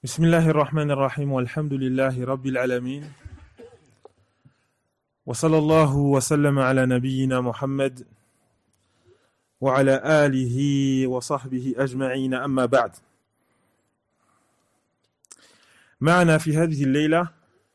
Bismillahir Rahmanir Rahim walhamdulillahi Rabbil Alamin wa sallallahu wa sallama ala nabiyyina Muhammad wa ala alihi wa sahbihi ajma'in amma ba'd. معنا في هذه الليلة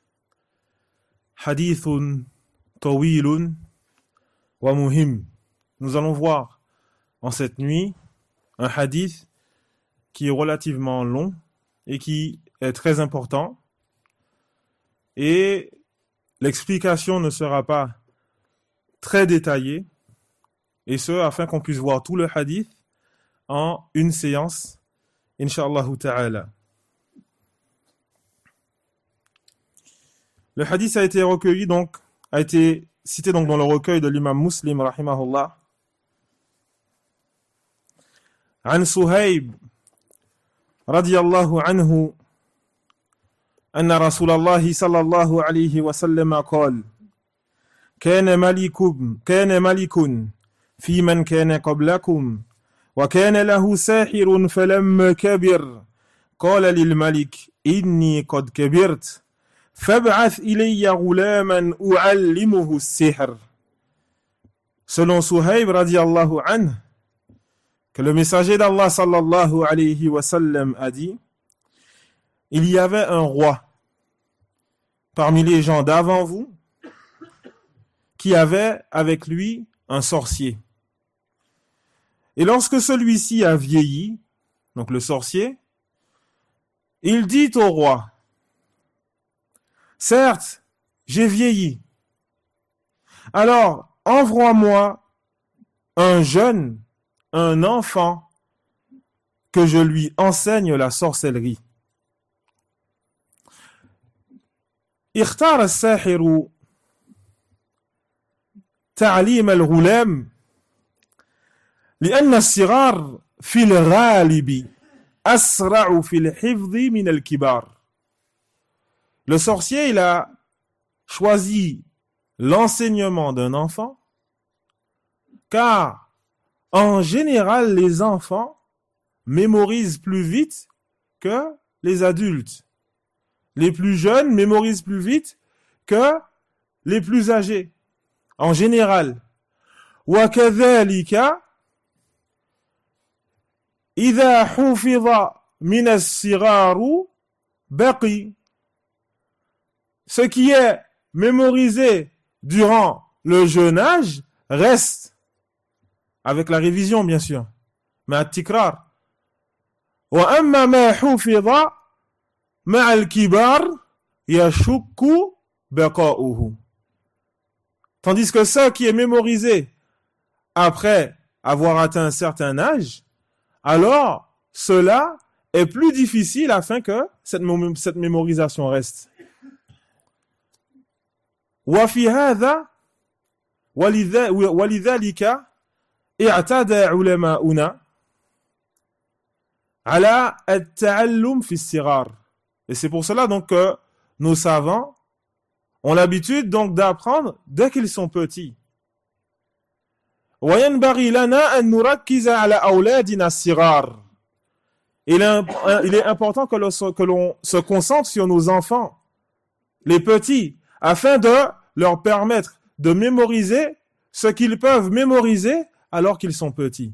حديث طويل ومهم. Nous allons voir en cette nuit un hadith qui est relativement long et qui est très important. Et l'explication ne sera pas très détaillée, et ce, afin qu'on puisse voir tout le hadith en une séance, Inch'Allah ta'ala. Le hadith a été cité dans le recueil de l'imam Muslim, rahimahullah. عن صهيب رضي الله عنه أن رسول الله صلى الله عليه وسلم قال: كان ملك في من كان قبلكم وكان له ساحر فلما كبر قال للملك: إني قد كبرت فابعث إلي غلاما أعلمه السحر. Selon Suhaib radiallahu anhu, que le messager d'Allah sallallahu alayhi wa sallam a dit: il y avait un roi parmi les gens d'avant vous qui avait avec lui un sorcier. Et lorsque celui-ci a vieilli, donc le sorcier, il dit au roi: certes, j'ai vieilli. Alors, envoie-moi un jeune, un enfant, que je lui enseigne la sorcellerie. اختار الساحر تعليم الغلام لأن الصغار في الغالب أسرع في الحفظ من الكبار. Le sorcier, il a choisi l'enseignement d'un enfant, car en général, les enfants mémorisent plus vite que les adultes. Les plus jeunes mémorisent plus vite que les plus âgés, en général. وَكَذَلِكَ إِذَا حُفِظَ مِنَ الصِّغَارُ بَقِي. Ce qui est mémorisé durant le jeune âge reste, avec la révision bien sûr, مع التكرار. وأما ما حفظ مع الكبار يشك بقاؤه. Tandis que ce qui est mémorisé après avoir atteint un certain âge, alors cela est plus difficile afin que cette mémorisation reste. وفي هذا ولذلك اعتاد علماؤنا على التعلم في الصغار. Et c'est pour cela donc que nos savants ont l'habitude donc d'apprendre dès qu'ils sont petits. وينبغي لنا أن نركز على أولادنا الصغار. Il est important que l'on se concentre sur nos enfants, les petits, afin de leur permettre de mémoriser ce qu'ils peuvent mémoriser alors qu'ils sont petits.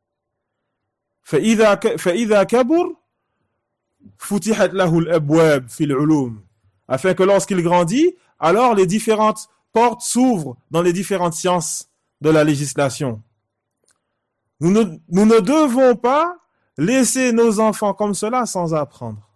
فإذا كبر فتحت له الأبواب في العلوم. Afin que lorsqu'il grandit, alors les différentes portes s'ouvrent dans les différentes sciences de la législation. Nous ne devons pas laisser nos enfants comme cela sans apprendre.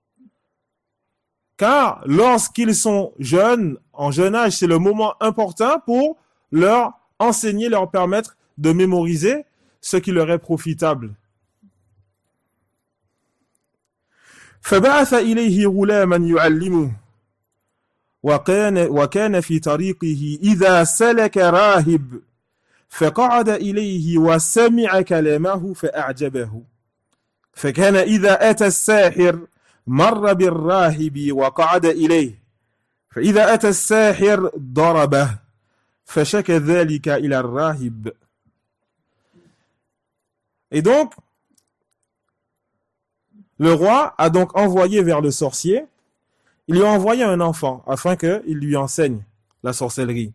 Car lorsqu'ils sont jeunes, en jeune âge, c'est le moment important pour leur enseigner, leur permettre de mémoriser ce qui leur est profitable. فبعث إليه غلاما يعلمه وكان في طريقه إذا سلك راهب فقعد إليه وسمع كلامه فأعجبه فكان إذا أتى الساحر مر بالراهب وقعد إليه فإذا أتى الساحر ضربه فشكى ذلك إلى الراهب. Et donc, Le roi a donc envoyé vers le sorcier, il lui a envoyé un enfant afin qu'il lui enseigne la sorcellerie.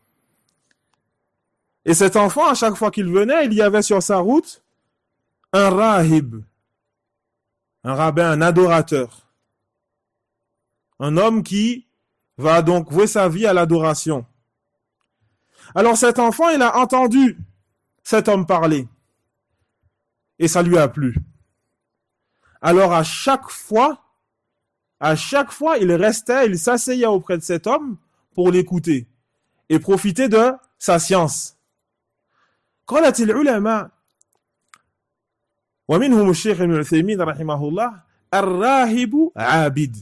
Et cet enfant, à chaque fois qu'il venait, il y avait sur sa route un rahib, un rabbin, un adorateur. Un homme qui va donc vouer sa vie à l'adoration. Alors cet enfant, il a entendu cet homme parler. Et ça lui a plu. Alors à chaque fois, il restait, il s'asseyait auprès de cet homme pour l'écouter et profiter de sa science. قالت العلماء ومنهم الشيخ ابن عثيمين رحمه الله الراهب عابد.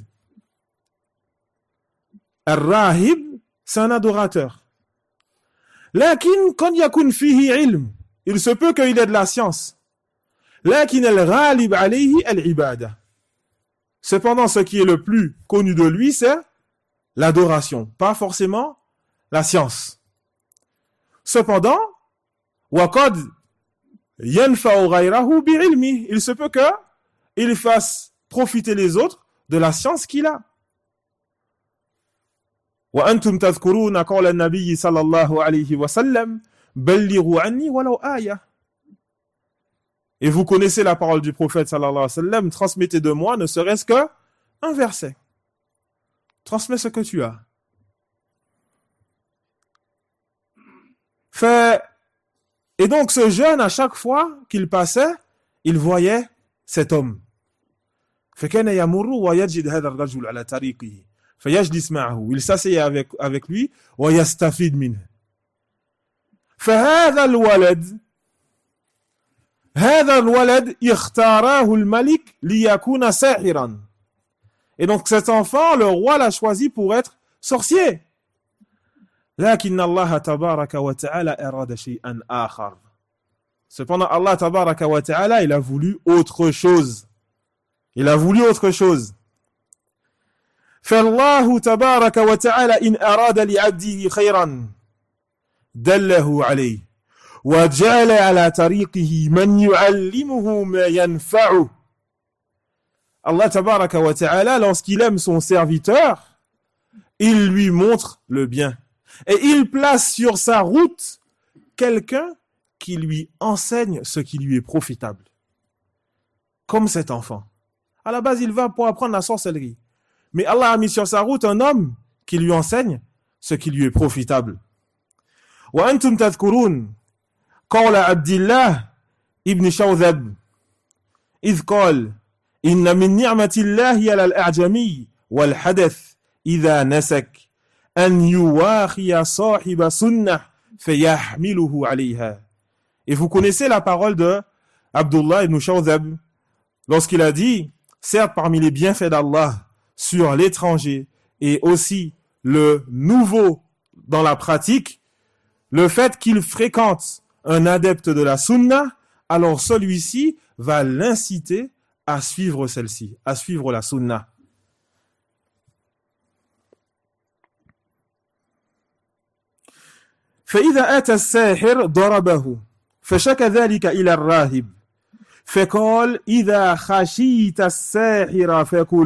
الراهب c'est un adorateur. لكن قد يكون فيه علم. Il se peut qu'il ait de la science. لكن الغالب عليه العبادة. Cependant, ce qui est le plus connu de lui, c'est l'adoration, pas forcément la science. Cependant, وقد ينفع غيره بعلمه. Il se peut qu'il fasse profiter les autres de la science qu'il a. وأنتم تذكرون قول النبي صلى الله عليه وسلم بلغوا عني ولو آية. Et vous connaissez la parole du prophète sallallahu alayhi wa sallam, transmettez de moi ne serait-ce que un verset. Transmets ce que tu as. Et donc ce jeune, à chaque fois qu'il passait, il voyait cet homme. فكان يمر ويجد هذا الرجل على طريقه فيجلس معه. Il s'asseyait avec lui ويستفيد منه. فهذا الولد اختاره الملك ليكون ساحرا. Et donc cet enfant, le roi l'a choisi pour être sorcier. لكن الله تبارك وتعالى أراد شيئا آخر. Cependant, Allah tabaraka wa ta'ala, il a voulu autre chose. فالله تبارك وتعالى إن أراد لعبده خيرا دله عليه وجعل على طريقه من يعلمه ما ينفعه. Allah tabaraka wa ta'ala, lorsqu'il aime son serviteur, il lui montre le bien. Et il place sur sa route quelqu'un qui lui enseigne ce qui lui est profitable. Comme cet enfant. À la base, il va pour apprendre la sorcellerie. Mais Allah a mis sur sa route un homme qui lui enseigne ce qui lui est profitable. وأنتم تذكرون قول عبد الله ابن شوذب إذ قال إن من نعمة الله على الأعجمي والحدث إذا نسك أن يواخي صاحب سنة فيحمله عليها. Et vous connaissez la parole de Abdullah ibn Shawzab lorsqu'il a dit, certes parmi les bienfaits d'Allah sur l'étranger et aussi le nouveau dans la pratique, le fait qu'il fréquente un adepte de la sunna, alors celui-ci va l'inciter à suivre celle-ci, à suivre la sunna. فإذا أتى الساحر ضربه فشكى ذلك إلى الراهب فقال إذا خشيت الساحر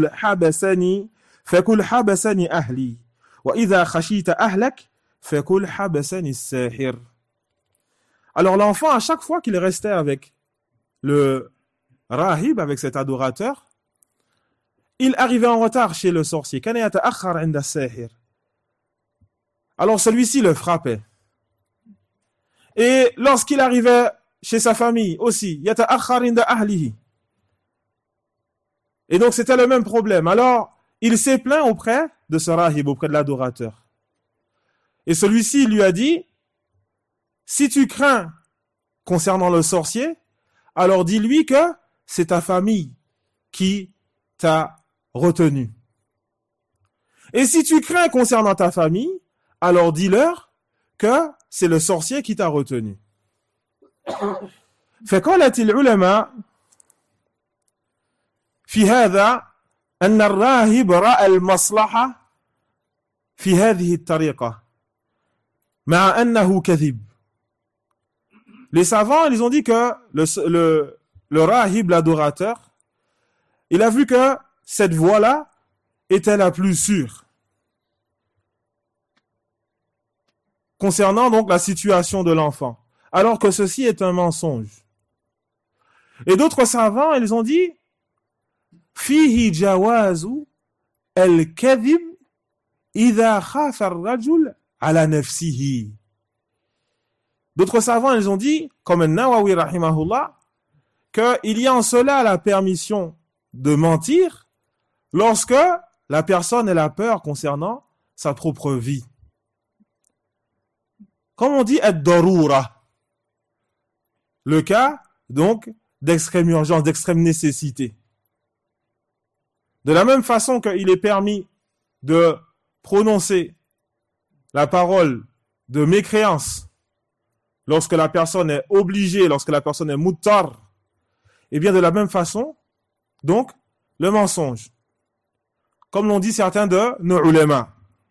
فقل حبسني أهلي وإذا خشيت أهلك فقل حبسني الساحر. Alors l'enfant, à chaque fois qu'il restait avec le rahib, avec cet adorateur, il arrivait en retard chez le sorcier. كان يتأخر عند الساحر. Alors celui-ci le frappait. Et lorsqu'il arrivait chez sa famille aussi, يتأخر عند أهله. Et donc c'était le même problème. Alors il s'est plaint auprès de ce rahib, auprès de l'adorateur. Et celui-ci lui a dit, si tu crains concernant le sorcier, alors dis-lui que c'est ta famille qui t'a retenu. Et si tu crains concernant ta famille, alors dis-leur que c'est le sorcier qui t'a retenu. فقالت العلماء في هذا أن الراهب رأى المصلحة في هذه الطريقة مع أنه كذب. Les savants, ils ont dit que le rahib, l'adorateur, il a vu que cette voie-là était la plus sûre. Concernant donc la situation de l'enfant, alors que ceci est un mensonge. Et d'autres savants, ils ont dit fihi jawazu al-kadhib idha khafa ar-rajul ala nafsihi. D'autres savants, ils ont dit, comme An-Nawawi rahimahullah, qu'il y a en cela la permission de mentir lorsque la personne elle a peur concernant sa propre vie. Comme on dit ad-darura, le cas donc d'extrême urgence, d'extrême nécessité. De la même façon qu'il est permis de prononcer la parole de mécréance lorsque la personne est obligée, lorsque la personne est muttar, et bien de la même façon, donc, le mensonge. Comme l'ont dit certains de nos ulama.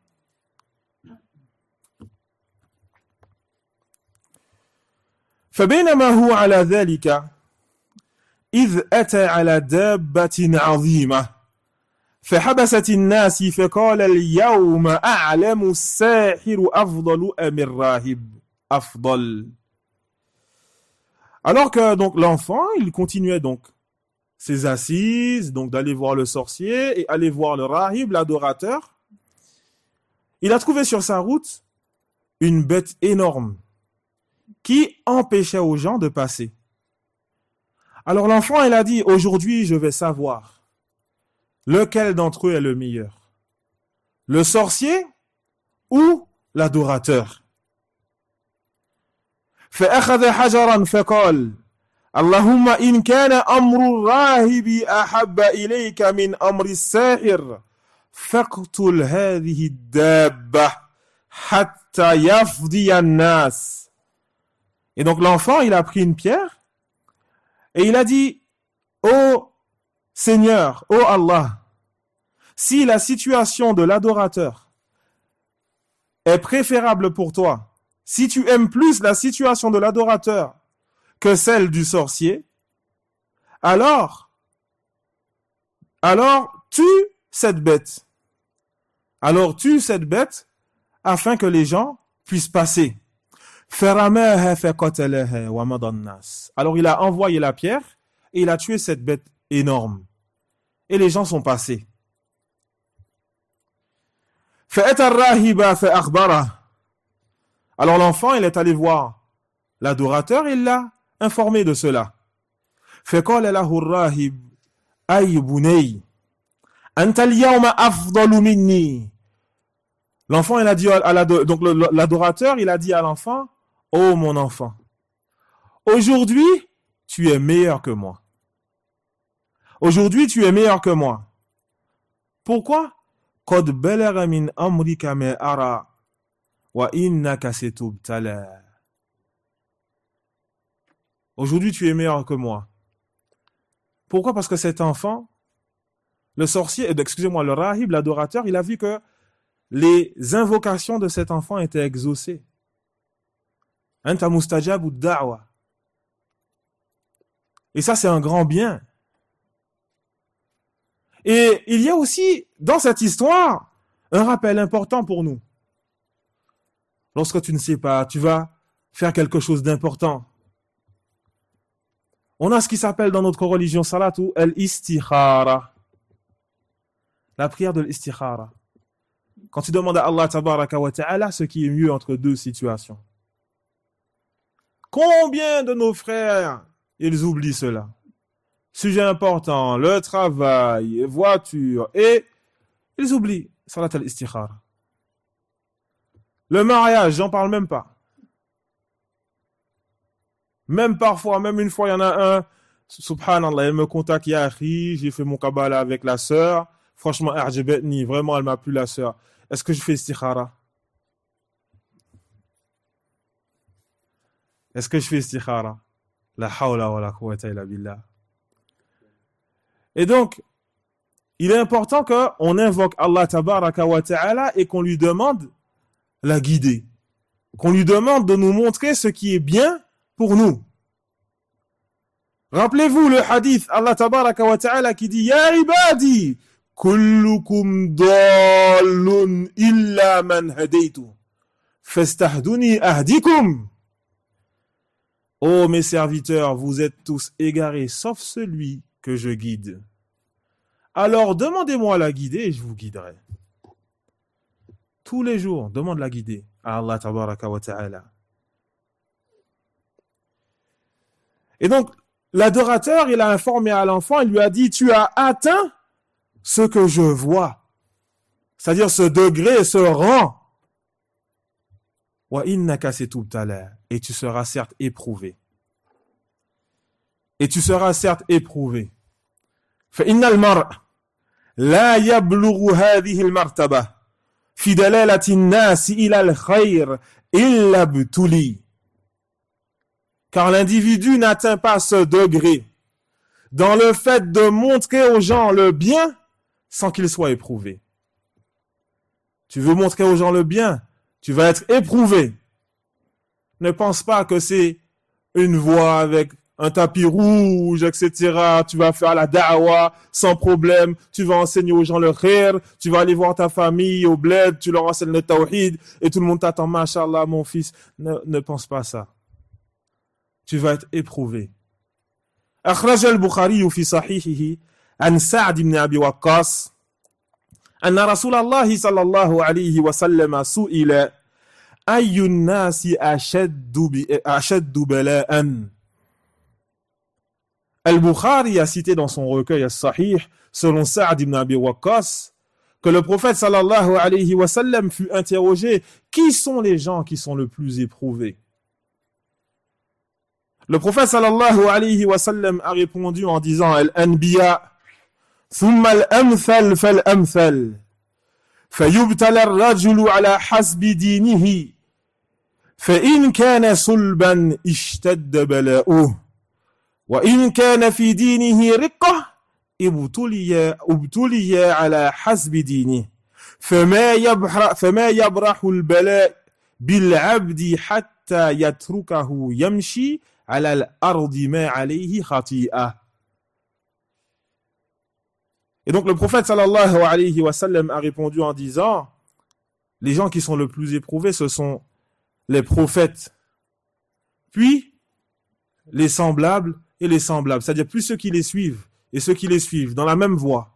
فبينما هو على ذلك إذ أتى على دابة عظيمة فحبست الناس فقال اليوم أعلم الساحر أفضل أم الراهب أفضل. Alors que donc l'enfant, il continuait donc ses assises, donc d'aller voir le sorcier et aller voir le rahib, l'adorateur. Il a trouvé sur sa route une bête énorme qui empêchait aux gens de passer. Alors l'enfant, il a dit, aujourd'hui, je vais savoir lequel d'entre eux est le meilleur. Le sorcier ou l'adorateur. فأخذ حجرا فقال اللهم إن كان أمر الراهب أحب إليك من أمر الساحر فاقتل هذه الدابة حتى يفضي الناس. Et donc l'enfant, il a pris une pierre et il a dit, ô Seigneur, ô Allah, si la situation de l'adorateur est préférable pour toi, si tu aimes plus la situation de l'adorateur que celle du sorcier, alors tue cette bête. Alors tue cette bête afin que les gens puissent passer. Alors il a envoyé la pierre et il a tué cette bête énorme. Et les gens sont passés. Alors l'enfant, il est allé voir l'adorateur et il l'a informé de cela. L'enfant, il a dit donc l'adorateur, il a dit à l'enfant, ô mon enfant, aujourd'hui, tu es meilleur que moi. Aujourd'hui, tu es meilleur que moi. Pourquoi? قد بلغ من أمرك ما أرى وإنك ستبتلى. Aujourd'hui, tu es meilleur que moi. Pourquoi? Parce que cet enfant, le sorcier, le rahib, l'adorateur, il a vu que les invocations de cet enfant étaient exaucées. Anta mustajabu da'wa. Et ça, c'est un grand bien. Et il y a aussi, dans cette histoire, un rappel important pour nous. Lorsque tu ne sais pas, tu vas faire quelque chose d'important. On a ce qui s'appelle dans notre religion salatu al-istikhara. La prière de l'istikhara. Quand tu demandes à Allah tabaraka wa ta'ala ce qui est mieux entre deux situations. Combien de nos frères, ils oublient cela? Sujet important, le travail, voiture, et ils oublient salat al-istikhara. Le mariage, j'en parle même pas. Même parfois, même une fois, il y en a un, subhanallah, il me contacte, Yahi, j'ai fait mon kabbalah avec la sœur, franchement, vraiment, elle m'a plu la sœur. Est-ce que je fais istikhara? Est-ce que je fais istikhara? La hawla wa la quwwata illa billah. Et donc, il est important qu'on invoque Allah tabaraka wa ta'ala et qu'on lui demande la guider. Qu'on lui demande de nous montrer ce qui est bien pour nous. Rappelez-vous le hadith, Allah tabaraka wa ta'ala qui dit « Ya ibadi, kullukum dallun illa man hadaytu, fastahduni ahdikum » Ô mes serviteurs, vous êtes tous égarés, sauf celui que je guide. Alors demandez-moi la guider et je vous guiderai. Tous les jours, demande la guider à Allah tabaraka wa ta'ala. Et donc, l'adorateur, il a informé à l'enfant, il lui a dit, tu as atteint ce que je vois. C'est-à-dire ce degré, ce rang. Wa innaka setubtala. Et tu seras certes éprouvé. Et tu seras certes éprouvé. Fa innal mar' la yablughu hadhihi al-martaba fi dalalati an-nas ila al-khayr illa btuli. Car l'individu n'atteint pas ce degré dans le fait de montrer aux gens le bien sans qu'il soit éprouvé. Tu veux montrer aux gens le bien, tu vas être éprouvé. Ne pense pas que c'est une voie avec un tapis rouge, etc. Tu vas faire la da'wa sans problème. Tu vas enseigner aux gens le khair. Tu vas aller voir ta famille au bled. Tu leur enseignes le tawhid. Et tout le monde t'attend. Masha'Allah, mon fils. Ne pense pas ça. Tu vas être éprouvé. أخرج البخاري في صحيحه عن سعد بن أبي وقاص أن رسول الله صلى الله عليه وسلم سئل أي الناس أشد بلاءً. Al-Bukhari a cité dans son recueil As-Sahih, selon Sa'd ibn Abi Waqqas, que le prophète sallallahu alayhi wa sallam fut interrogé, qui sont les gens qui sont le plus éprouvés? Le prophète sallallahu alayhi wa sallam a répondu en disant Al-Anbiya, thumma al-amthal fal-amthal, fayubtala ar-rajulu ala hasbi dinihi, fa-in kana sulban ishtadda bala'uh. وإن كان في دينه رقة ابتلي على حسب دينه فما يبرح البلاء بالعبد حتى يتركه يمشي على الأرض ما عليه خطيئة. Et donc le prophète sallallahu alayhi wa sallam a répondu en disant, les gens qui sont le plus éprouvés, ce sont les prophètes, puis les semblables et les semblables, c'est-à-dire plus ceux qui les suivent et ceux qui les suivent dans la même voie.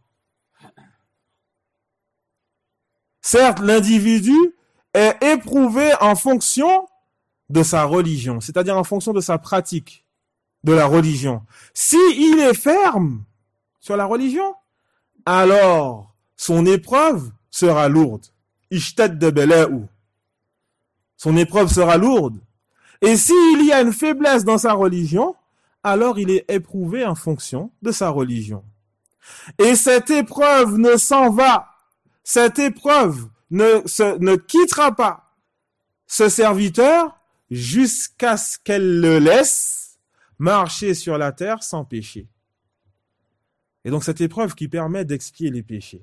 Certes, l'individu est éprouvé en fonction de sa religion, c'est-à-dire en fonction de sa pratique de la religion. S'il est ferme sur la religion, alors son épreuve sera lourde. Ishtadda bala'u. Son épreuve sera lourde. Et s'il y a une faiblesse dans sa religion, alors il est éprouvé en fonction de sa religion. Et cette épreuve ne s'en va, cette épreuve ne quittera pas ce serviteur jusqu'à ce qu'elle le laisse marcher sur la terre sans péché. Et donc cette épreuve qui permet d'expier les péchés.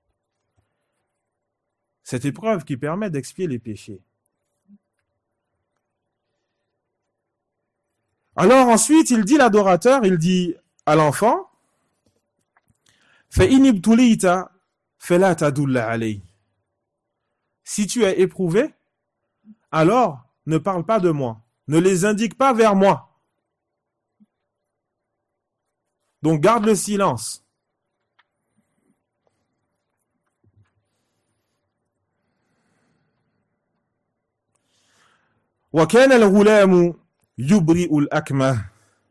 Cette épreuve qui permet d'expier les péchés. Alors ensuite, il dit l'adorateur, il dit à l'enfant, si tu es éprouvé, alors ne parle pas de moi, ne les indique pas vers moi. Donc garde le silence. وكان الغلام يبرئ الأكمه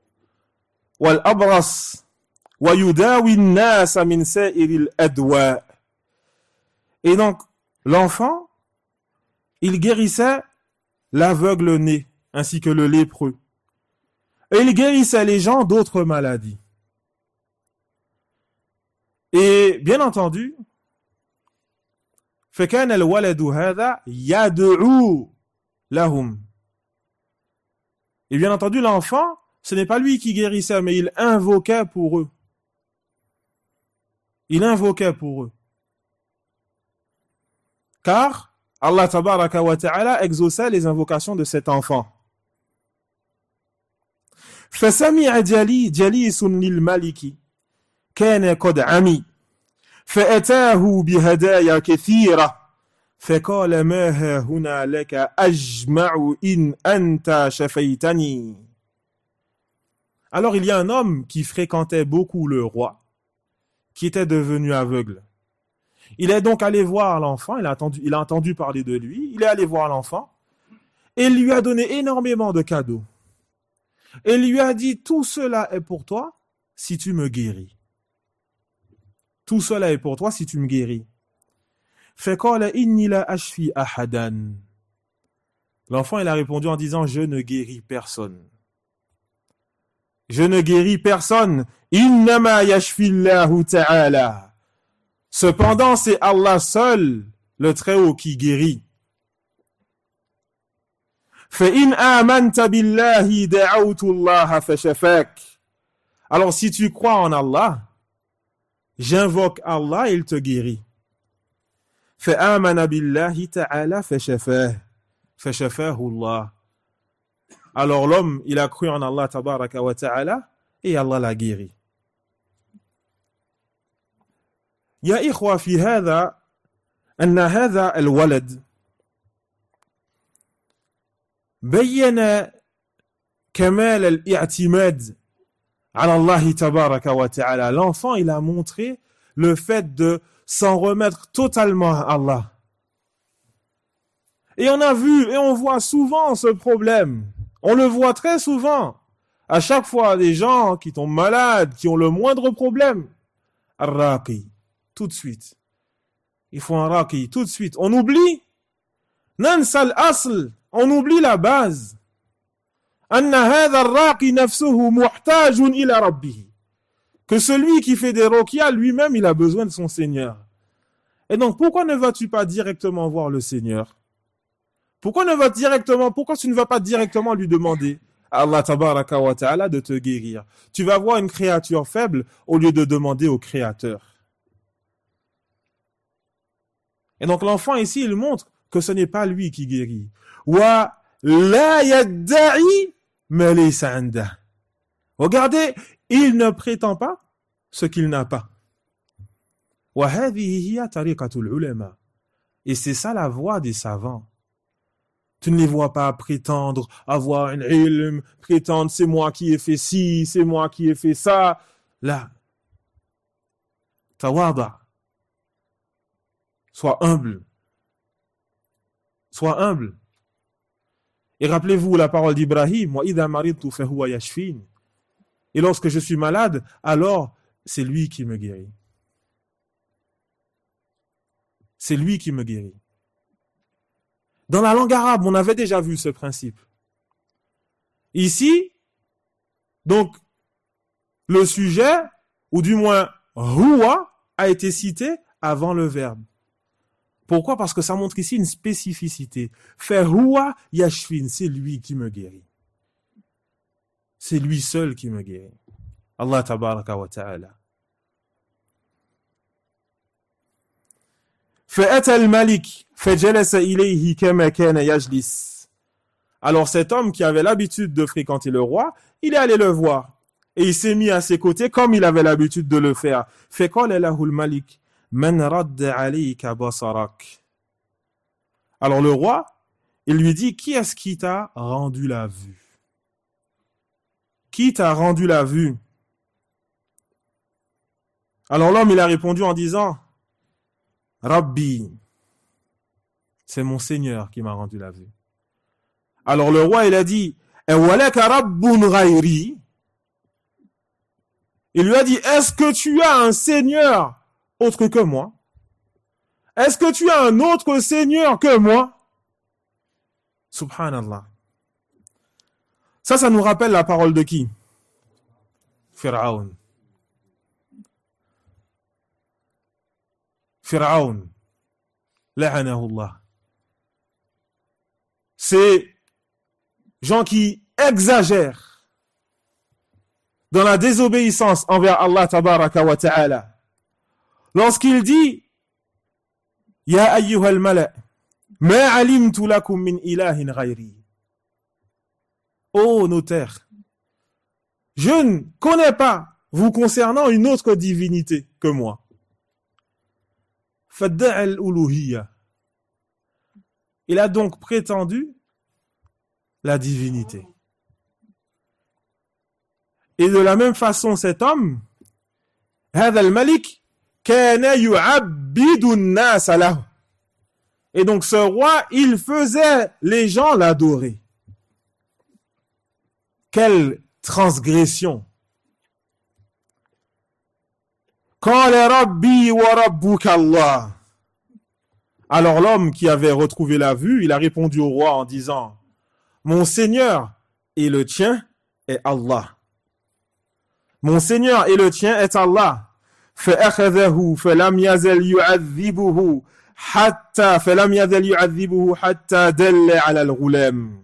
والأبرص ويداوي الناس من سائر الأدواء. Et donc, l'enfant, il guérissait l'aveugle-né ainsi que le lépreux. Et il guérissait les gens d'autres maladies. Et bien entendu, فكان الولد هذا يدعو لهم. Et bien entendu, l'enfant, ce n'est pas lui qui guérissait, mais il invoquait pour eux. Il invoquait pour eux. Car Allah tabaraka wa ta'ala exauçait les invocations de cet enfant. فسمع جليس للملك كان قد عمي فأتاه بهدايا كثيرة فقال ما ها هنا لك أجمع إن أنت شفيتني. Alors il y a un homme qui fréquentait beaucoup le roi, qui était devenu aveugle. Il est donc allé voir l'enfant, il a entendu parler de lui, il est allé voir l'enfant, et il lui a donné énormément de cadeaux. Et il lui a dit, tout cela est pour toi si tu me guéris. Tout cela est pour toi si tu me guéris. فَقَالَ إِنِّي لَا أَشْفِي أَحَدًا. L'enfant, il a répondu en disant, je ne guéris personne. Je ne guéris personne. إِنَّمَا يَشْفِي اللَّهُ تَعَالَى. Cependant, c'est Allah seul, le Très-Haut, qui guérit. فَإِنْ آمَنْتَ بِاللَّهِ دَعَوْتُ اللَّهَ فَشَفَاكَ. Alors, si tu crois en Allah, j'invoque Allah et il te guérit. فآمن بالله تعالى فشفاه الله. Alors l'homme, il a cru en Allah tabaraka wa ta'ala et Allah l'a guéri. يا إخوة في هذا أن هذا الولد بين كمال الاعتماد على الله تبارك وتعالى. L'enfant, il a montré le fait de s'en remettre totalement à Allah. Et on a vu et on voit souvent ce problème. On le voit très souvent. À chaque fois, des gens qui tombent malades, qui ont le moindre problème. Ar-Raqi, tout de suite. Il faut un Raqi, tout de suite. On oublie. Nansa al-asl, on oublie la base. Anna hadha ar-Raqi nafsuhu muhtajun ila rabbih. Que celui qui fait des ruqya, lui-même, il a besoin de son Seigneur. Et donc, pourquoi ne vas-tu pas directement voir le Seigneur? Pourquoi tu ne vas pas directement lui demander à Allah tabaraka wa ta'ala de te guérir? Tu vas voir une créature faible au lieu de demander au Créateur. Et donc, l'enfant ici, il montre que ce n'est pas lui qui guérit. Wa la yadda'i ma laysa 'indah. Regardez, il ne prétend pas ce qu'il n'a pas. Et c'est ça la voie des savants. Tu ne les vois pas prétendre avoir un ilm, prétendre c'est moi qui ai fait ci, c'est moi qui ai fait ça. Là, tawada. Sois humble. Sois humble. Et rappelez-vous la parole d'Ibrahim, wa idha maridtu fa huwa yashfin. Et lorsque je suis malade, alors c'est lui qui me guérit. C'est lui qui me guérit. Dans la langue arabe, on avait déjà vu ce principe. Ici, donc, le sujet, ou du moins huwa, a été cité avant le verbe. Pourquoi? Parce que ça montre ici une spécificité. Fa huwa yashfin, c'est lui qui me guérit. C'est lui seul qui me guérit. Allah tabaraka wa ta'ala. فأتى الملك فجلس إليه كما كان يجلس. Alors cet homme qui avait l'habitude de fréquenter le roi, il est allé le voir et il s'est mis à ses côtés comme il avait l'habitude de le faire. فقال له الملك من رد عليك بصرك. Alors le roi, il lui dit, qui est-ce qui t'a rendu la vue? Qui t'a rendu la vue? Alors l'homme, il a répondu en disant, Rabbi, c'est mon Seigneur qui m'a rendu la vue. Alors le roi, il a dit, Ewalaka rabbun ghayri. Il lui a dit, est-ce que tu as un Seigneur autre que moi? Est-ce que tu as un autre Seigneur que moi? Subhanallah. Ça nous rappelle la parole de qui? Pharaon. Pharaon. La'anahullah. C'est gens qui exagèrent dans la désobéissance envers Allah tabaraka wa ta'ala. Lorsqu'il dit Ya ayyuhal mala' ma alimtu lakum min ilahin ghayri. Ô notaire, je ne connais pas vous concernant une autre divinité que moi. Fadda'a al-uluhiyya. Il a donc prétendu la divinité. Et de la même façon, cet homme, هذا الملك كان يعبد الناس له. Et donc ce roi, il faisait les gens l'adorer. Quelle transgression! قال ربي وربك الله. Alors l'homme qui avait retrouvé la vue, il a répondu au roi en disant, mon Seigneur et le tien est Allah. Mon Seigneur et le tien est Allah. فأخذه فلم يزل يعذبه حتى دل على الغلام.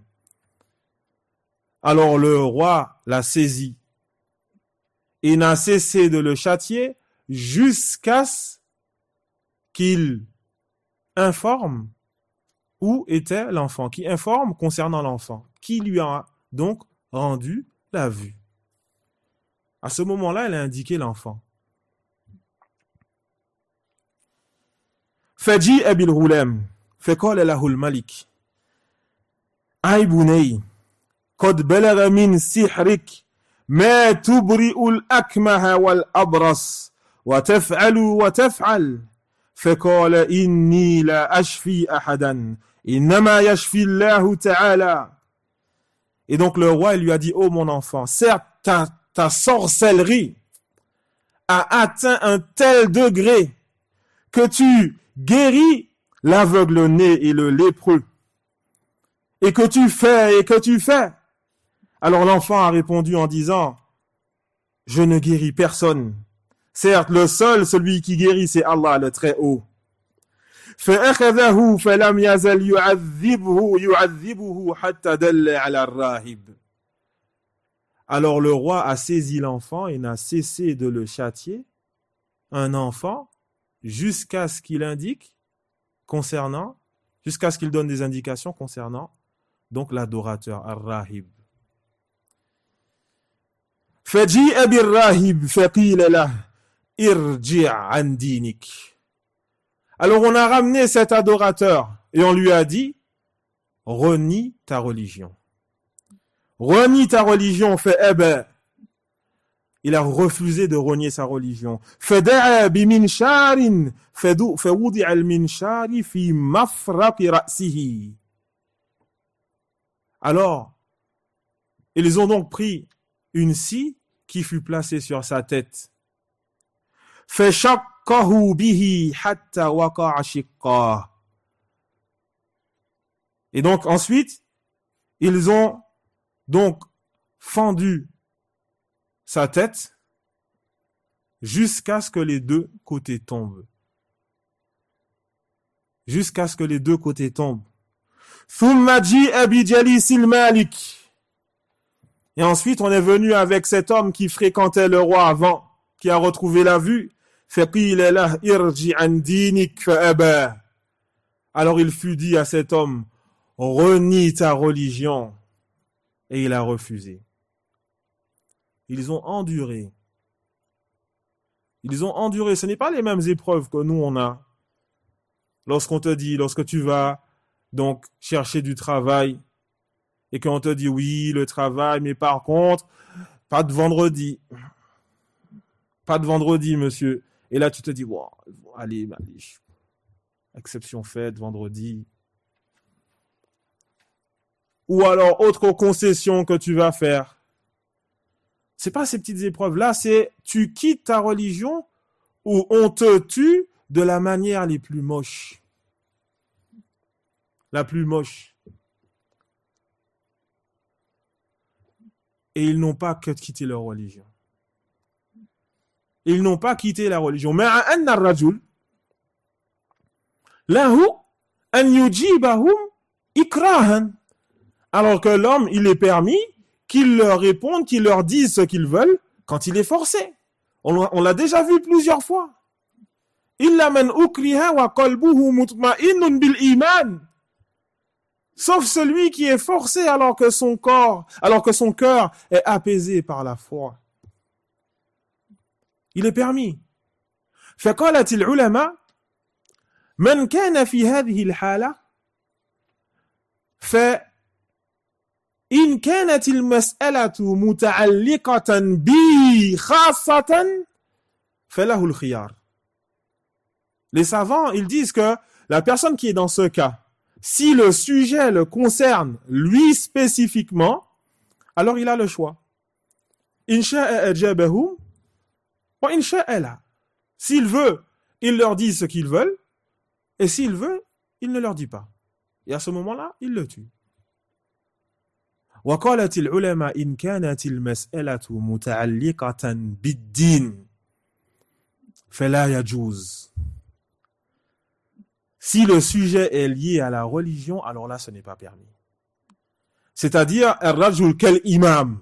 Alors le roi l'a saisi et n'a cessé de le châtier jusqu'à ce qu'il informe où était l'enfant, qui informe concernant l'enfant, qui lui a donc rendu la vue. À ce moment-là, elle a indiqué l'enfant. فجيء بالغلام فقال له الملك أي بني قد بلغ من سحرك ما تبرئ الأكمه والأبرص وتفعل فقال إني لا أشفي أحدا إنما يشفي الله تعالى. Et donc le roi lui a dit, oh mon enfant, certes ta sorcellerie a atteint un tel degré que tu guéris l'aveugle-né et le lépreux. Et que tu fais. Alors l'enfant a répondu en disant, je ne guéris personne. Certes, le seul, celui qui guérit, c'est Allah, le Très-Haut. فأخذه فلم يزل يعذبه حتى دل على الراهب. Alors le roi a saisi l'enfant et n'a cessé de le châtier, un enfant, jusqu'à ce qu'il donne des indications concernant donc l'adorateur, ar-rahib. فجيء بالراهب فقيل له ارجع عن دينك. Alors on a ramené cet adorateur et on lui a dit, renie ta religion. Renie ta religion, fait aba. Il a refusé de renier sa religion. فدعا بمنشار فوضع المنشار في مفرق رأسه. Alors, ils ont donc pris une scie qui fut placée sur sa tête. فشقه به حتى وقع شقاه. Et donc ensuite, ils ont donc fendu sa tête jusqu'à ce que les deux côtés tombent. Jusqu'à ce que les deux côtés tombent. ثم جيء بجليس المالك. Et ensuite, on est venu avec cet homme qui fréquentait le roi avant, qui a retrouvé la vue. فقيل له ارجع عن دينك فأبى. Alors il fut dit à cet homme, renie ta religion. Et il a refusé. Ils ont enduré. Ce n'est pas les mêmes épreuves que nous on a. Lorsque tu vas donc chercher du travail et qu'on te dit oui, le travail, mais par contre, pas de vendredi. Pas de vendredi, monsieur. Et là, tu te dis, wow, allez, exception faite, vendredi. Ou alors, autre concession que tu vas faire. C'est pas ces petites épreuves-là, c'est tu quittes ta religion ou on te tue de la manière les plus moches. La plus moche. Et ils n'ont pas que quitté leur religion. Ils n'ont pas quitté la religion. Mais أن الرجل له أن يجيبهم إكراها. Alors que l'homme, il est permis qu'il leur réponde, qu'il leur dise ce qu'ils veulent quand il est forcé. On l'a déjà vu plusieurs fois. إلا من أكره وقلبه مطمئن بالإيمان. sauf celui qui est forcé alors que son cœur est apaisé par la foi. Il est permis. فقالت العلماء من كان في هذه الحالة فإن كانت المسألة متعلقة به خاصة فله الخيار. Les savants, ils disent que la personne qui est dans ce cas, si le sujet le concerne lui spécifiquement, alors il a le choix. إن شاء أجابهم وإن شاء لا. S'il veut, il leur dit ce qu'ils veulent, et s'il veut, il ne leur dit pas. Et à ce moment-là, il le tue. وقالت العلماء إن كانت المسألة متعلقة بالدين فلا يجوز. Si le sujet est lié à la religion, alors là, ce n'est pas permis. C'est-à-dire, الرجل كالإمام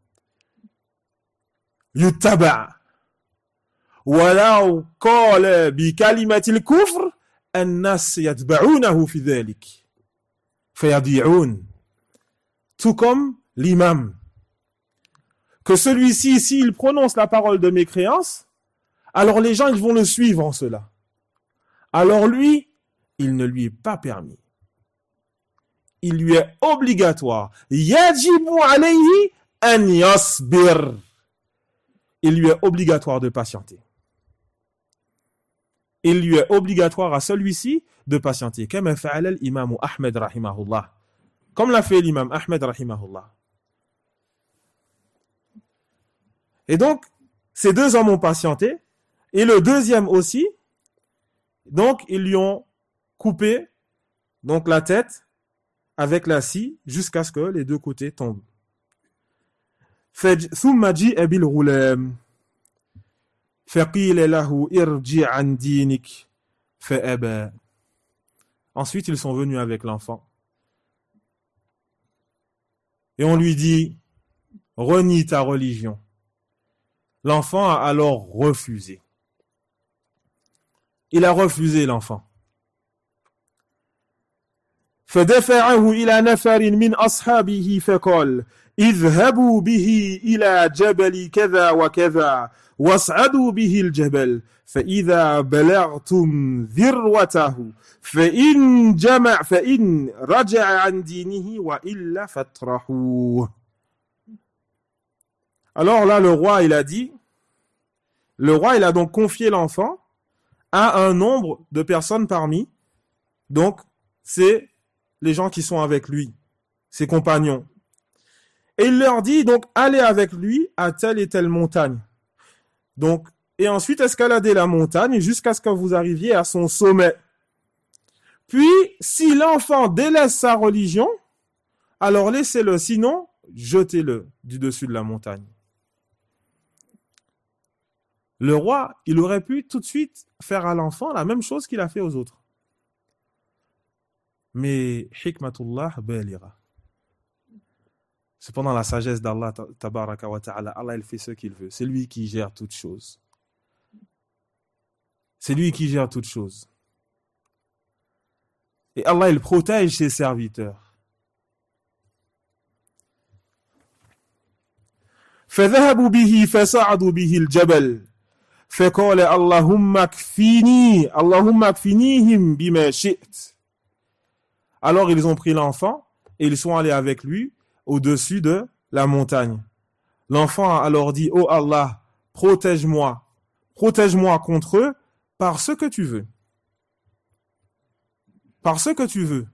يتبع ولو قال بكلمة الكفر الناس يتبعونه في ذلك فيضيعون. Tout comme l'imam. Que celui-ci, s'il prononce la parole de mécréance, alors les gens ils vont le suivre en cela. Alors lui, il ne lui est pas permis. Il lui est obligatoire. Yajibu alayhi an yasbir. Il lui est obligatoire de patienter. Il lui est obligatoire à celui-ci de patienter. Comme a fait l'imam Ahmed rahimahullah. Comme l'a fait l'imam Ahmed rahimahullah. Et donc, ces deux hommes ont patienté. Et le deuxième aussi. Donc, ils lui ont coupé donc, la tête avec la scie jusqu'à ce que les deux côtés tombent. ثم جيء بالغلام فقيل له ارجع عن دينك فأبى. Ensuite, ils sont venus avec l'enfant. Et on lui dit, renie ta religion. L'enfant a alors refusé. Il a refusé l'enfant. فدفعه إلى نفر من أصحابه فقال اذهبوا به إلى جبل كذا وكذا واصعدوا به الجبل فإذا بلغتم ذروته فإن رجع عن دينه وإلا فاطرحوه. Alors là, le roi, il a donc confié l'enfant à un nombre de personnes parmi, donc c'est les gens qui sont avec lui, ses compagnons. Et il leur dit, donc, allez avec lui à telle et telle montagne. Donc, et ensuite escaladez la montagne jusqu'à ce que vous arriviez à son sommet. Puis, si l'enfant délaisse sa religion, alors laissez-le, sinon, jetez-le du dessus de la montagne. Le roi, il aurait pu tout de suite faire à l'enfant la même chose qu'il a fait aux autres. Mais hikmatullah balira. Cependant, la sagesse d'Allah tabaraka wa ta'ala, Allah il fait ce qu'il veut. C'est lui qui gère toutes choses. C'est lui qui gère toutes choses. Et Allah il protège ses serviteurs. فذهبوا به فصعدوا به الجبل فقال اللهم اكفنيهم بما شئت. Alors ils ont pris l'enfant et ils sont allés avec lui au-dessus de la montagne. L'enfant a alors dit, oh Allah, protège-moi contre eux par ce que tu veux. Par ce que tu veux.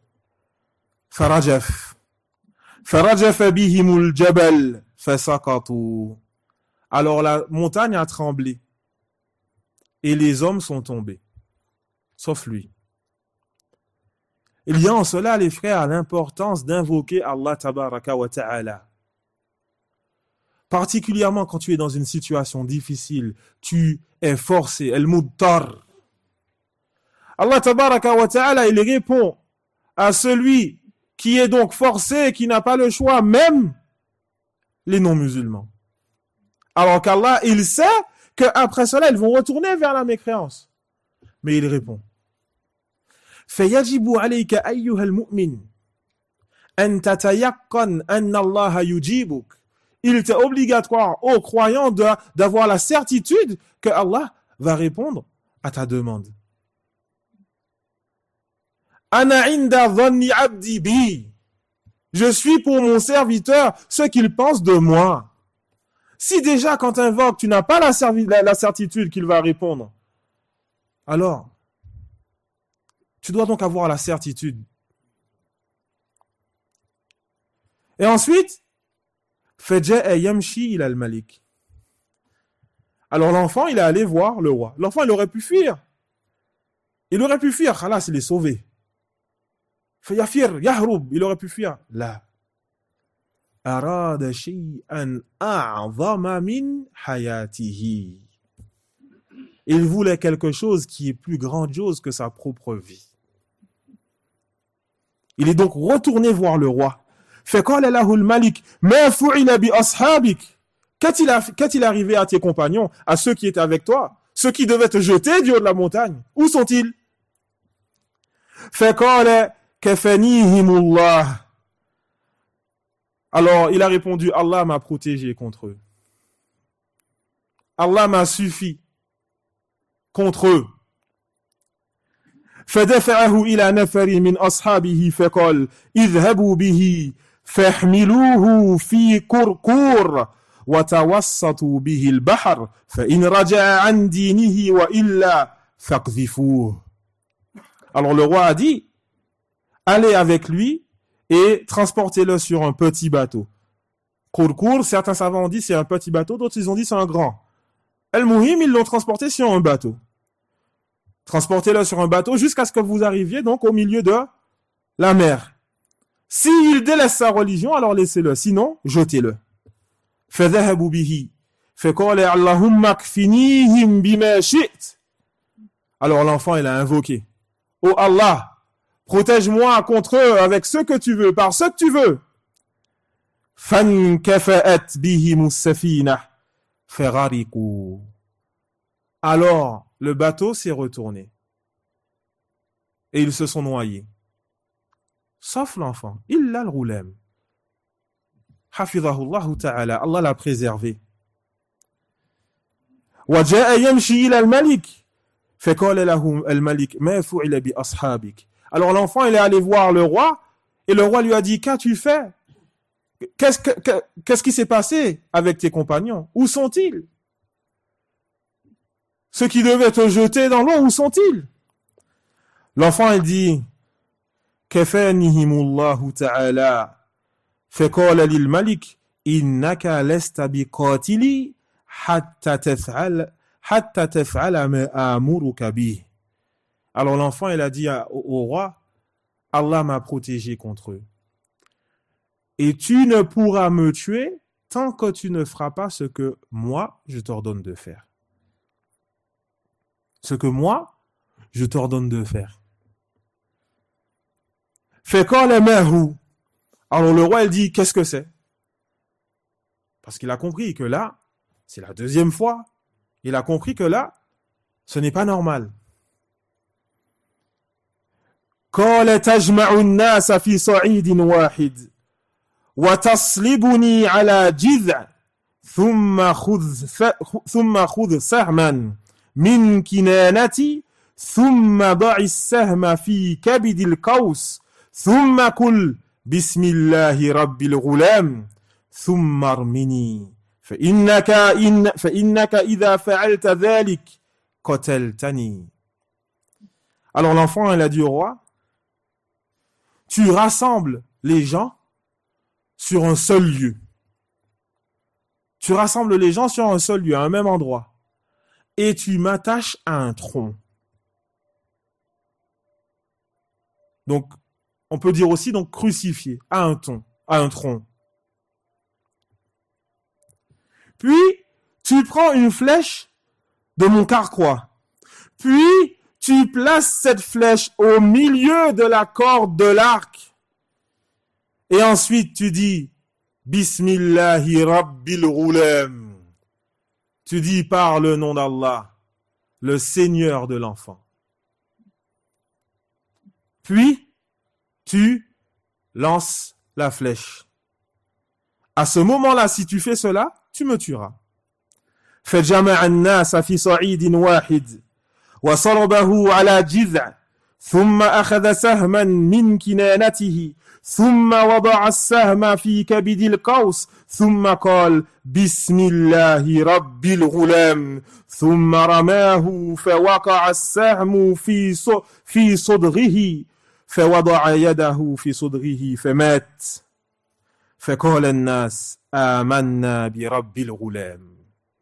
فرجف بهم الجبل فسقطوا. Alors la montagne a tremblé et les hommes sont tombés, sauf lui. Il y a en cela, les frères, l'importance d'invoquer Allah tabaraka wa ta'ala. Particulièrement quand tu es dans une situation difficile, tu es forcé, al-mudtar. Allah tabaraka wa ta'ala, il répond à celui qui est donc forcé, qui n'a pas le choix, même les non-musulmans. Alors qu'Allah, il sait qu'après cela, ils vont retourner vers la mécréance. Mais il répond. فيجب عليك أيها المؤمن an tatayaqqan anna Allah yujibuk. Il était obligatoire aux croyants d'avoir la certitude que Allah va répondre à ta demande. Ana inda dhanni abdi bi. Je suis pour mon serviteur ce qu'il pense de moi. Si déjà quand tu invoques, tu n'as pas la certitude qu'il va répondre, alors tu dois donc avoir la certitude. Et ensuite, faja'a yamshi ila al-malik. Alors l'enfant, il est allé voir le roi. L'enfant, il aurait pu fuir. Khalas, il est sauvé. Fayafir, yahrub, il aurait pu fuir. Là. Arada shay'an a'zama min hayatihi. Il voulait quelque chose qui est plus grandiose que sa propre vie. Il est donc retourné voir le roi. Faqala lahu al-malik ma fu'ila bi ashabik. Qu'est-il arrivé à tes compagnons, à ceux qui étaient avec toi, ceux qui devaient te jeter du haut de la montagne? Où sont-ils? Faqala kafanihimullah. Alors, il a répondu, Allah m'a protégé contre eux. Allah m'a suffi contre eux. فدفعه إلى نفر من أصحابه فقال اذهبوا به فاحملوه في كركور وتوسطوا به البحر فإن رجع عن دينه وإلا فاقذفوه. Alors le roi a dit, allez avec lui et transportez-le sur un petit bateau. Kurkur, certains savants ont dit c'est un petit bateau, d'autres ils ont dit c'est un grand. Al-Muhim, ils l'ont transporté sur un bateau. Transportez-le sur un bateau jusqu'à ce que vous arriviez donc au milieu de la mer. S'il délaisse sa religion, alors laissez-le. Sinon, jetez-le. فَذَهَبُوا بِهِ فَقَالَ اللَّهُمَّ اكْفِنِيهِمْ بِمَا شِئْتَ. Alors l'enfant, il a invoqué. Oh Allah, protège-moi contre eux avec ce que tu veux, par ce que tu veux. فَانْكَفَأَتْ بِهِمُ السَّفِينَةُ فَغَرِقُوا. Alors, le bateau s'est retourné. Et ils se sont noyés. Sauf l'enfant. Illa al-ghulam. Hafidhahullahu ta'ala. Allah l'a préservé. وَجَاءَ يَمْشِي إِلَى الْمَلِكِ فَقَالَ لَهُ الْمَلِكِ مَا فُعِلَ بِأَصْحَابِكَ. Alors l'enfant, il est allé voir le roi, et le roi lui a dit, qu'as-tu fait? Qu'est-ce qui s'est passé avec tes compagnons? Où sont-ils? Ceux qui devaient te jeter dans l'eau, où sont-ils? L'enfant, il dit, kafanihimullahu ta'ala, faqala lil malik, innaka lasta biqatili hatta taf'ala ma amuruka bih. Alors l'enfant, il a dit au roi, Allah m'a protégé contre eux. Et tu ne pourras me tuer tant que tu ne feras pas ce que moi, je t'ordonne de faire. Ce que moi, je t'ordonne de faire. Faqala ma hu. Alors le roi, il dit, qu'est-ce que c'est? Parce qu'il a compris que là, c'est la deuxième fois. Il a compris que là, ce n'est pas normal. Qala tajma'u an-nasa fi sa'idin wahid wa taslibuni ala jidh thumma khudh sahman min kinanati thumma da'i as-sahma fi kabid al-qaws thumma kul bismillahi rabbil ghulam thumma armini فإنك إذا فعلت ذلك قتلتني. Alors l'enfant, il a dit au roi, tu rassembles les gens sur un seul lieu. Tu rassembles les gens sur un seul lieu, à un même endroit. Et tu m'attaches à un tronc. Donc, on peut dire aussi donc crucifié, à un tronc. Puis, tu prends une flèche de mon carquois. Puis, tu places cette flèche au milieu de la corde de l'arc. Et ensuite, tu dis, Bismillahi Rabbil Ghulam. Tu dis par le nom d'Allah, le Seigneur de l'enfant. Puis, tu lances la flèche. À ce moment-là, si tu fais cela, tu me tueras. فجمع الناس في صعيد واحد وصلبه على جذع ثم أخذ سهما من كنانته ثم وضع السهم في كبد القوس ثم قال بسم الله رب الغلام ثم رماه فوقع السهم في صدغه فوضع يده في صدغه فمات فقال الناس آمنا برب الغلام.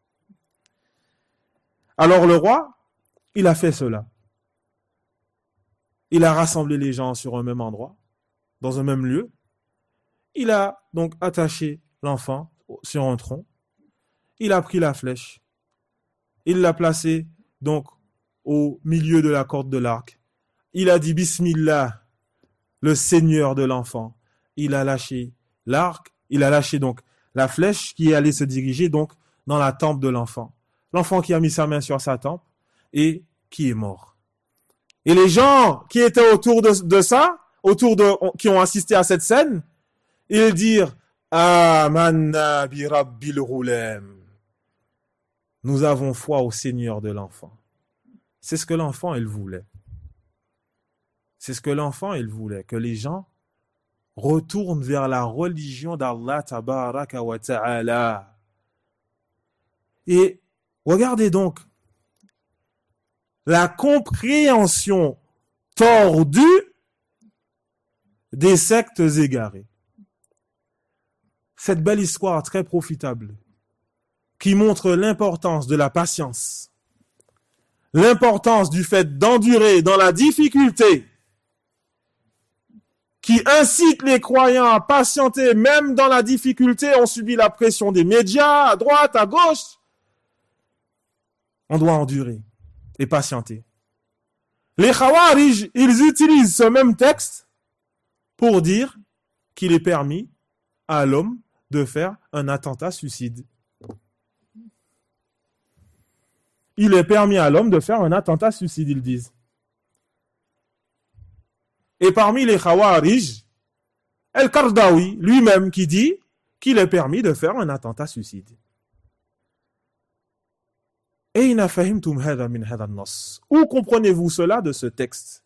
Alors le roi, il a fait cela. Il a rassemblé les gens sur un même endroit, dans un même lieu. Il a donc attaché l'enfant sur un tronc. Il a pris la flèche. Il l'a placée donc au milieu de la corde de l'arc. Il a dit Bismillah, le Seigneur de l'enfant. Il a lâché l'arc. Il a lâché donc la flèche qui allait se diriger donc dans la tempe de l'enfant. L'enfant qui a mis sa main sur sa tempe et qui est mort. Et les gens qui étaient autour de ça, qui ont assisté à cette scène, ils dirent Amanna bi rabbil ghulam. Nous avons foi au Seigneur de l'enfant. C'est ce que l'enfant, il voulait. C'est ce que l'enfant, il voulait, que les gens retournent vers la religion d'Allah tabaraka wa ta'ala. Et regardez donc la compréhension tordue des sectes égarées. Cette belle histoire très profitable qui montre l'importance de la patience, l'importance du fait d'endurer dans la difficulté, qui incite les croyants à patienter même dans la difficulté. On subit la pression des médias, à droite, à gauche. On doit endurer et patienter. Les Khawarij, ils utilisent ce même texte pour dire qu'il est permis à l'homme de faire un attentat suicide. Il est permis à l'homme de faire un attentat suicide, ils disent. Et parmi les Khawarij, El-Qardawi lui-même qui dit qu'il est permis de faire un attentat suicide. Où comprenez-vous cela de ce texte?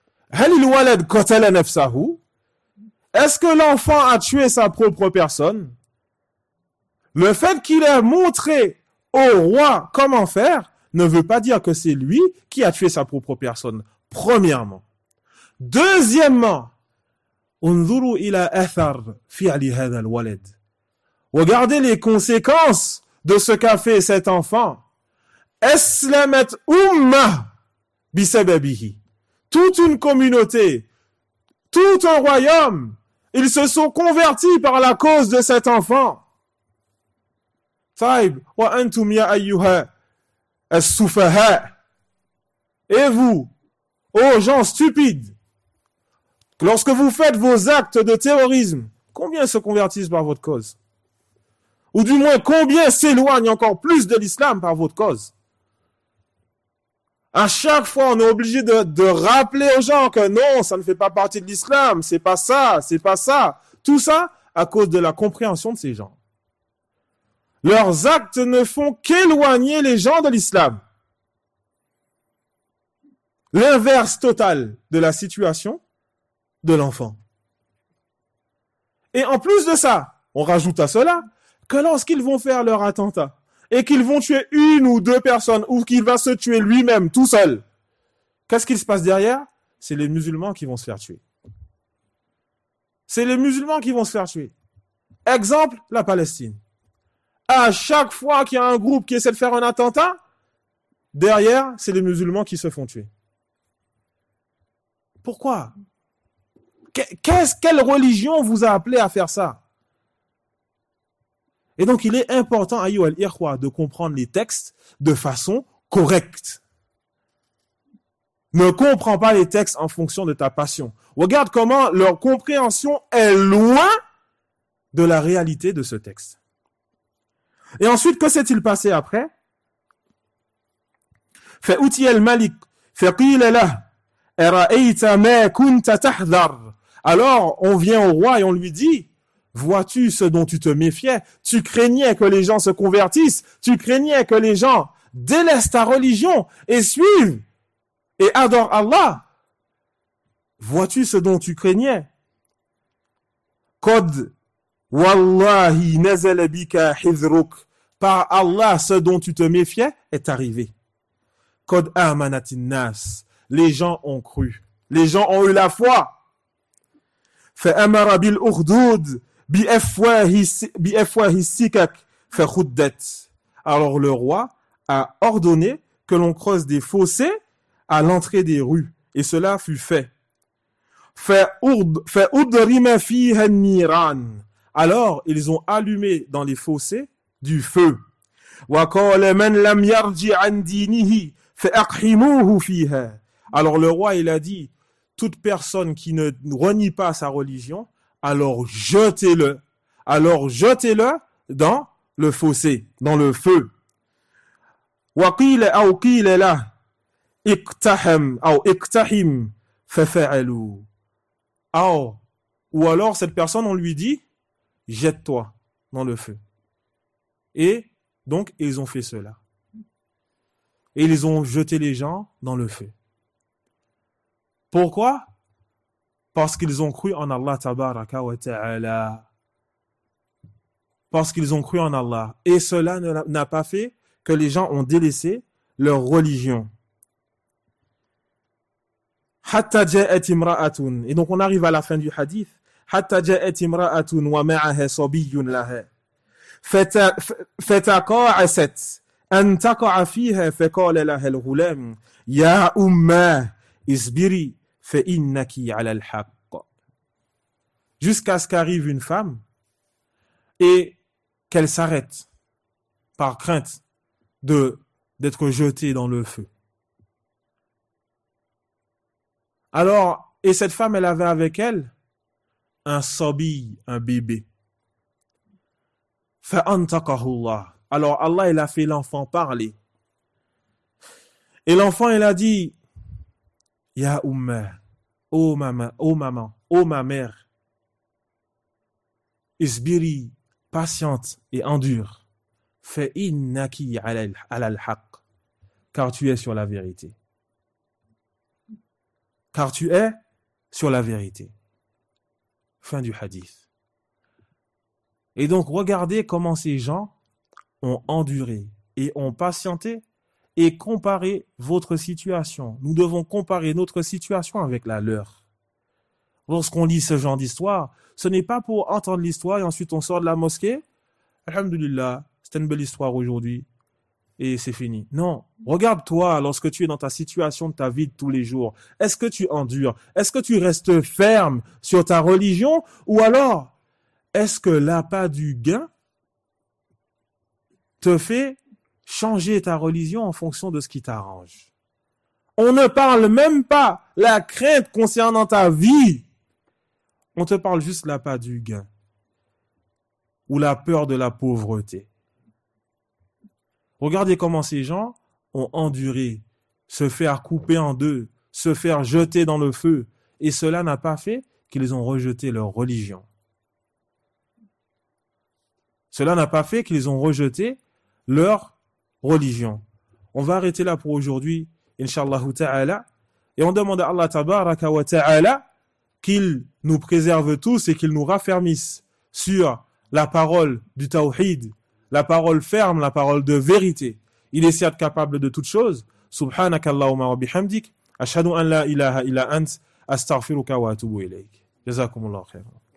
Est-ce que l'enfant a tué sa propre personne? Le fait qu'il ait montré au roi comment faire ne veut pas dire que c'est lui qui a tué sa propre personne, premièrement. Deuxièmement, regardez les conséquences de ce qu'a fait cet enfant. Eslamet ummah bisababihi. Toute une communauté, tout un royaume, ils se sont convertis par la cause de cet enfant. Taïb, wa antum ya ayyuha as-sufaha. Et vous, ô gens stupides, lorsque vous faites vos actes de terrorisme, combien se convertissent par votre cause? Ou du moins, combien s'éloignent encore plus de l'islam par votre cause? À chaque fois, on est obligé de rappeler aux gens que non, ça ne fait pas partie de l'islam, c'est pas ça, c'est pas ça. Tout ça à cause de la compréhension de ces gens. Leurs actes ne font qu'éloigner les gens de l'islam. L'inverse total de la situation de l'enfant. Et en plus de ça, on rajoute à cela que lorsqu'ils vont faire leur attentat et qu'ils vont tuer une ou deux personnes ou qu'il va se tuer lui-même tout seul, qu'est-ce qu'il se passe derrière? C'est les musulmans qui vont se faire tuer. C'est les musulmans qui vont se faire tuer. Exemple, la Palestine. À chaque fois qu'il y a un groupe qui essaie de faire un attentat, derrière, c'est les musulmans qui se font tuer. Pourquoi? Quelle religion vous a appelé à faire ça? Et donc, il est important, ayyuha al-ikhwa, de comprendre les textes de façon correcte. Ne comprends pas les textes en fonction de ta passion. Regarde comment leur compréhension est loin de la réalité de ce texte. Et ensuite, que s'est-il passé après? فأتي الملك فقيل له أرأيت ما كنت تحذر Alors, on vient au roi et on lui dit, vois-tu ce dont tu te méfiais? Tu craignais que les gens se convertissent, tu craignais que les gens délaissent ta religion et suivent et adorent Allah. Vois-tu ce dont tu craignais? Qad wallahi nazala bika hidhruk. Par Allah, ce dont tu te méfiais est arrivé. Qad amanatin nas. Les gens ont cru. Les gens ont eu la foi. فأمر بالأخدود بأفواه السكك فخدت. Alors le roi a ordonné que l'on creuse des fossés à l'entrée des rues, et cela fut fait. فأضرم فيها النيران. Alors ils ont allumé dans les fossés du feu. وقال من لم يرجع عن دينه فأقحموه فيها. Alors le roi il a dit, toute personne qui ne renie pas sa religion, alors jetez-le dans le fossé, dans le feu. وقيل أو قيل له اقتحم أو اقتحم ففعلوا. Ou alors cette personne on lui dit jette-toi dans le feu. Et donc ils ont fait cela. Et ils ont jeté les gens dans le feu. Pourquoi? Parce qu'ils ont cru en Allah tabaraka wa ta'ala. Parce qu'ils ont cru en Allah. Et cela n'a pas fait que les gens ont délaissé leur religion. Hatta ja'at imra'atun. Et donc on arrive à la fin du hadith. Hatta ja'at imra'atun wa ma'aha sabiyyun laha. فتقاعست أن تقع فيها فقال لها الغلام يا أماه اصبري فإنك على الحق. Jusqu'à ce qu'arrive une femme et qu'elle s'arrête par crainte d'être jetée dans le feu. Alors, et cette femme, elle avait avec elle un sabi, un bébé. Allah. Alors Allah, il a fait l'enfant parler. Et l'enfant, il a dit, Ya umma, ô maman, ô ma mère, isbiri, patiente et endure. Fa innaki ala al-haq. Car tu es sur la vérité. Car tu es sur la vérité. Fin du hadith. Et donc, regardez comment ces gens ont enduré et ont patienté et comparé votre situation. Nous devons comparer notre situation avec la leur. Lorsqu'on lit ce genre d'histoire, ce n'est pas pour entendre l'histoire et ensuite on sort de la mosquée. Alhamdulillah, c'était une belle histoire aujourd'hui et c'est fini. Non, regarde-toi lorsque tu es dans ta situation de ta vie de tous les jours. Est-ce que tu endures? Est-ce que tu restes ferme sur ta religion ou alors est-ce que l'appât du gain te fait changer ta religion en fonction de ce qui t'arrange? On ne parle même pas la crainte concernant ta vie. On te parle juste l'appât du gain ou la peur de la pauvreté. Regardez comment ces gens ont enduré, se faire couper en deux, se faire jeter dans le feu. Et cela n'a pas fait qu'ils ont rejeté leur religion. Cela n'a pas fait qu'ils ont rejeté leur religion. On va arrêter là pour aujourd'hui, Inch'Allah ta'ala. Et on demande à Allah tabaraka wa ta'ala qu'il nous préserve tous et qu'il nous raffermisse sur la parole du tawhid, la parole ferme, la parole de vérité. Il est certes capable de toutes choses. Subhanakallahumma wa bihamdik. Ashhadu an la ilaha illa ant. Astaghfiruka wa atubu ilayk. Jazakumullahu khairan.